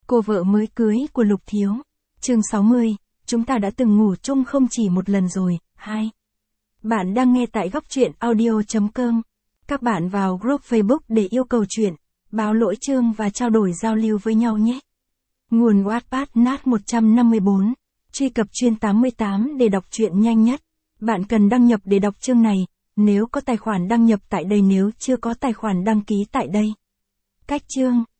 Cô vợ mới cưới của Lục Thiếu. Chương 60, chúng ta đã từng ngủ chung không chỉ một lần rồi. 2. Bạn đang nghe tại góc truyện audio.com. Các bạn vào group Facebook để yêu cầu chuyện, báo lỗi chương và trao đổi giao lưu với nhau nhé. Nguồn Wattpad nat 154. Truy cập chuyên 88 để đọc truyện nhanh nhất. Bạn cần đăng nhập để đọc chương này, nếu có tài khoản đăng nhập tại đây, nếu chưa có tài khoản đăng ký tại đây. Cách chương.